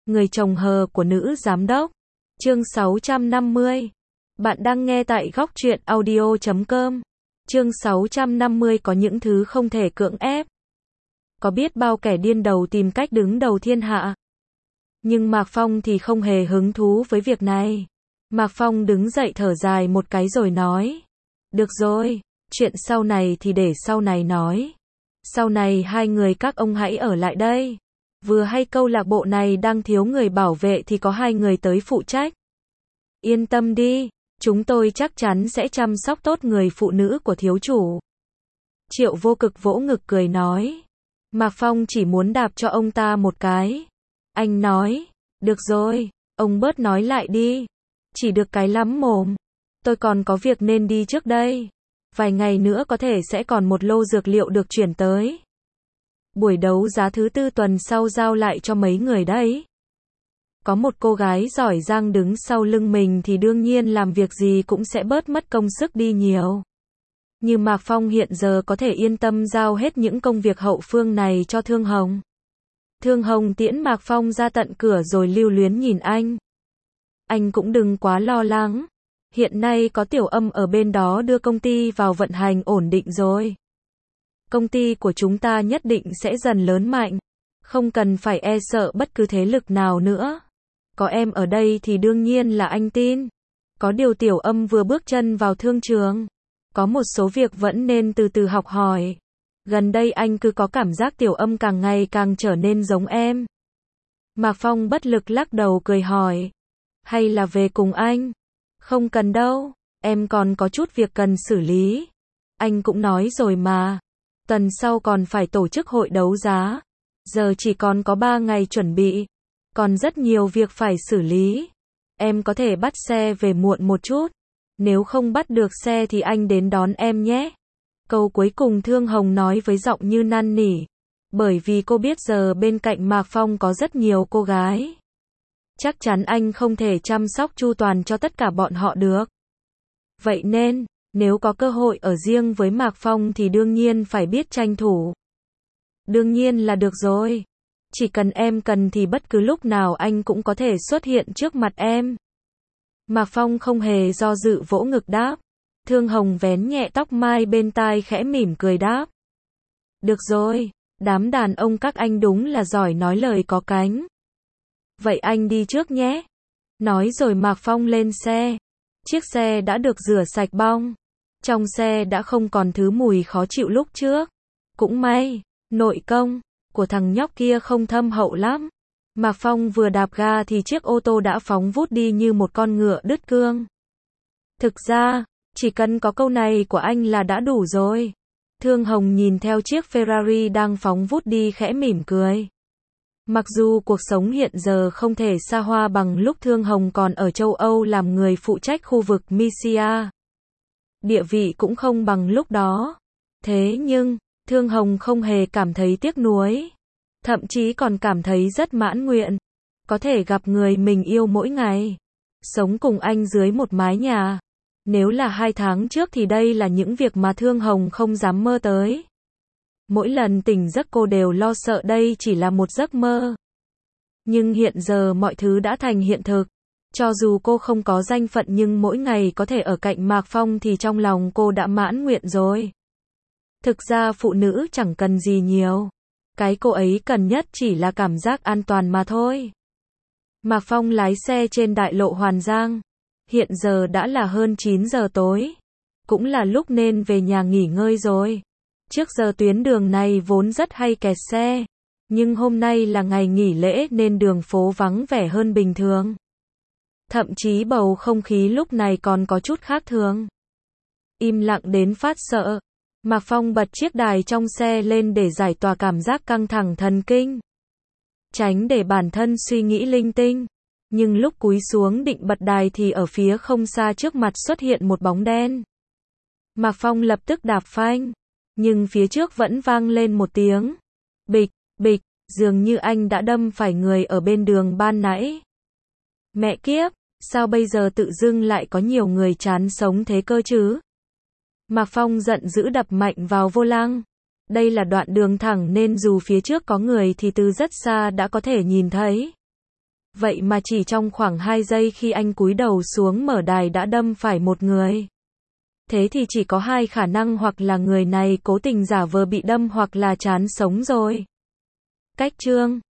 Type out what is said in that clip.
Người chồng hờ của nữ giám đốc. Chương 650. Bạn đang nghe tại góc truyện audio.com. Chương 650 có những thứ không thể cưỡng ép. Có biết bao kẻ điên đầu tìm cách đứng đầu thiên hạ. Nhưng Mạc Phong thì không hề hứng thú với việc này. Mạc Phong đứng dậy thở dài một cái rồi nói. Được rồi, chuyện sau này thì để sau này nói. Sau này hai người các ông hãy ở lại đây. Vừa hay câu lạc bộ này đang thiếu người bảo vệ thì có hai người tới phụ trách. Yên tâm đi, chúng tôi chắc chắn sẽ chăm sóc tốt người phụ nữ của thiếu chủ. Triệu Vô Cực vỗ ngực cười nói. Mạc Phong chỉ muốn đạp cho ông ta một cái. Anh nói, được rồi, ông bớt nói lại đi. Chỉ được cái lắm mồm. Tôi còn có việc nên đi trước đây. Vài ngày nữa có thể sẽ còn một lô dược liệu được chuyển tới. Buổi đấu giá thứ 4 tuần sau giao lại cho mấy người đấy. Có một cô gái giỏi giang đứng sau lưng mình thì đương nhiên làm việc gì cũng sẽ bớt mất công sức đi nhiều. Như Mạc Phong hiện giờ có thể yên tâm giao hết những công việc hậu phương này cho Thương Hồng. Thương Hồng tiễn Mạc Phong ra tận cửa rồi lưu luyến nhìn anh. Anh cũng đừng quá lo lắng. Hiện nay có Tiểu Âm ở bên đó đưa công ty vào vận hành ổn định rồi. Công ty của chúng ta nhất định sẽ dần lớn mạnh. Không cần phải e sợ bất cứ thế lực nào nữa. Có em ở đây thì đương nhiên là anh tin. Có điều Tiểu Âm vừa bước chân vào thương trường. Có một số việc vẫn nên từ từ học hỏi. Gần đây anh cứ có cảm giác Tiểu Âm càng ngày càng trở nên giống em. Mạc Phong bất lực lắc đầu cười hỏi. Hay là về cùng anh? Không cần đâu, em còn có chút việc cần xử lý. Anh cũng nói rồi mà. Tuần sau còn phải tổ chức hội đấu giá. Giờ chỉ còn có 3 ngày chuẩn bị. Còn rất nhiều việc phải xử lý. Em có thể bắt xe về muộn một chút. Nếu không bắt được xe thì anh đến đón em nhé. Câu cuối cùng Thương Hồng nói với giọng như năn nỉ. Bởi vì cô biết giờ bên cạnh Mạc Phong có rất nhiều cô gái. Chắc chắn anh không thể chăm sóc chu toàn cho tất cả bọn họ được. Vậy nên, nếu có cơ hội ở riêng với Mạc Phong thì đương nhiên phải biết tranh thủ. Đương nhiên là được rồi. Chỉ cần em cần thì bất cứ lúc nào anh cũng có thể xuất hiện trước mặt em. Mạc Phong không hề do dự vỗ ngực đáp. Thương Hồng vén nhẹ tóc mai bên tai khẽ mỉm cười đáp. Được rồi, đám đàn ông các anh đúng là giỏi nói lời có cánh. Vậy anh đi trước nhé. Nói rồi Mạc Phong lên xe. Chiếc xe đã được rửa sạch bong. Trong xe đã không còn thứ mùi khó chịu lúc trước. Cũng may, nội công của thằng nhóc kia không thâm hậu lắm. Mạc Phong vừa đạp ga thì chiếc ô tô đã phóng vút đi như một con ngựa đứt cương. Thực ra, chỉ cần có câu này của anh là đã đủ rồi. Thương Hồng nhìn theo chiếc Ferrari đang phóng vút đi khẽ mỉm cười. Mặc dù cuộc sống hiện giờ không thể xa hoa bằng lúc Thương Hồng còn ở châu Âu làm người phụ trách khu vực Misia. Địa vị cũng không bằng lúc đó. Thế nhưng, Thương Hồng không hề cảm thấy tiếc nuối. Thậm chí còn cảm thấy rất mãn nguyện. Có thể gặp người mình yêu mỗi ngày. Sống cùng anh dưới một mái nhà. Nếu là 2 tháng trước thì đây là những việc mà Thương Hồng không dám mơ tới. Mỗi lần tỉnh giấc cô đều lo sợ đây chỉ là một giấc mơ. Nhưng hiện giờ mọi thứ đã thành hiện thực. Cho dù cô không có danh phận nhưng mỗi ngày có thể ở cạnh Mạc Phong thì trong lòng cô đã mãn nguyện rồi. Thực ra phụ nữ chẳng cần gì nhiều. Cái cô ấy cần nhất chỉ là cảm giác an toàn mà thôi. Mạc Phong lái xe trên đại lộ Hoàn Giang. Hiện giờ đã là hơn 9 giờ tối. Cũng là lúc nên về nhà nghỉ ngơi rồi. Trước giờ tuyến đường này vốn rất hay kẹt xe. Nhưng hôm nay là ngày nghỉ lễ nên đường phố vắng vẻ hơn bình thường. Thậm chí bầu không khí lúc này còn có chút khác thường. Im lặng đến phát sợ. Mạc Phong bật chiếc đài trong xe lên để giải tỏa cảm giác căng thẳng thần kinh. Tránh để bản thân suy nghĩ linh tinh. Nhưng lúc cúi xuống định bật đài thì ở phía không xa trước mặt xuất hiện một bóng đen. Mạc Phong lập tức đạp phanh. Nhưng phía trước vẫn vang lên một tiếng. Bịch, bịch, dường như anh đã đâm phải người ở bên đường ban nãy. Mẹ kiếp, sao bây giờ tự dưng lại có nhiều người chán sống thế cơ chứ? Mạc Phong giận dữ đập mạnh vào vô lăng. Đây là đoạn đường thẳng nên dù phía trước có người thì từ rất xa đã có thể nhìn thấy. Vậy mà chỉ trong khoảng 2 giây khi anh cúi đầu xuống mở đài đã đâm phải một người. Thế thì chỉ có hai khả năng, hoặc là người này cố tình giả vờ bị đâm hoặc là chán sống rồi. Cách chương